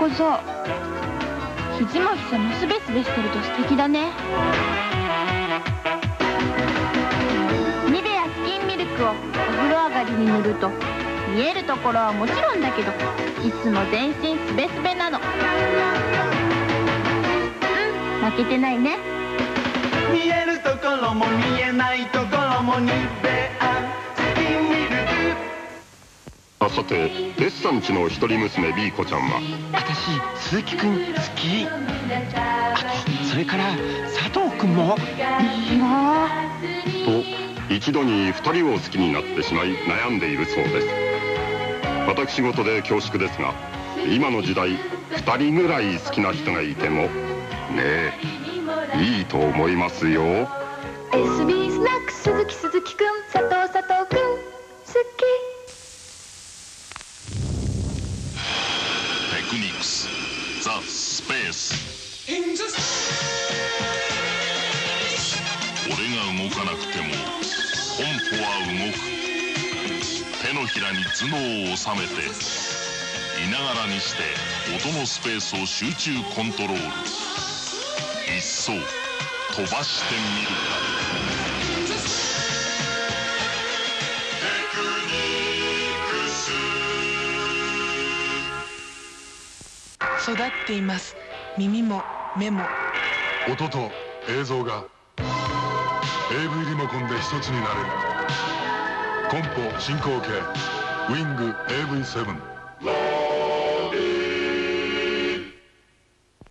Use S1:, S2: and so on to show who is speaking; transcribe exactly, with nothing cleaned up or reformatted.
S1: 小僧、肘も膝もすべすべしてると素敵だね。ニベアスキンミルクをお風呂上がりに塗ると見えるところはもちろんだけどいつも全身すべすべなの。うん、負けてないね。
S2: 見えるところも見えないところもニベアスキンミルク。
S3: さて、デッサンちの一人娘ビーコちゃんは、
S4: 私鈴木くん好き。あとそれから佐藤くんもいいな
S3: と一度に二人を好きになってしまい悩んでいるそうです。私事で恐縮ですが、今の時代二人ぐらい好きな人がいてもねえ、いいと思いますよ。
S5: エスビー スナック鈴木鈴木くん、佐藤佐藤くん好き。
S6: テクニクスザ・スペース。俺が動かなくてもポンポは動く。手のひらに頭脳を収めていながらにして音のスペースを集中コントロール。いっそ飛ばしてみるか。テクニクス。
S7: 育っています。耳も目も。
S8: 音と映像が エーブイ リモコンで一つになれる。コンポ進行形ウィング エーブイセブン。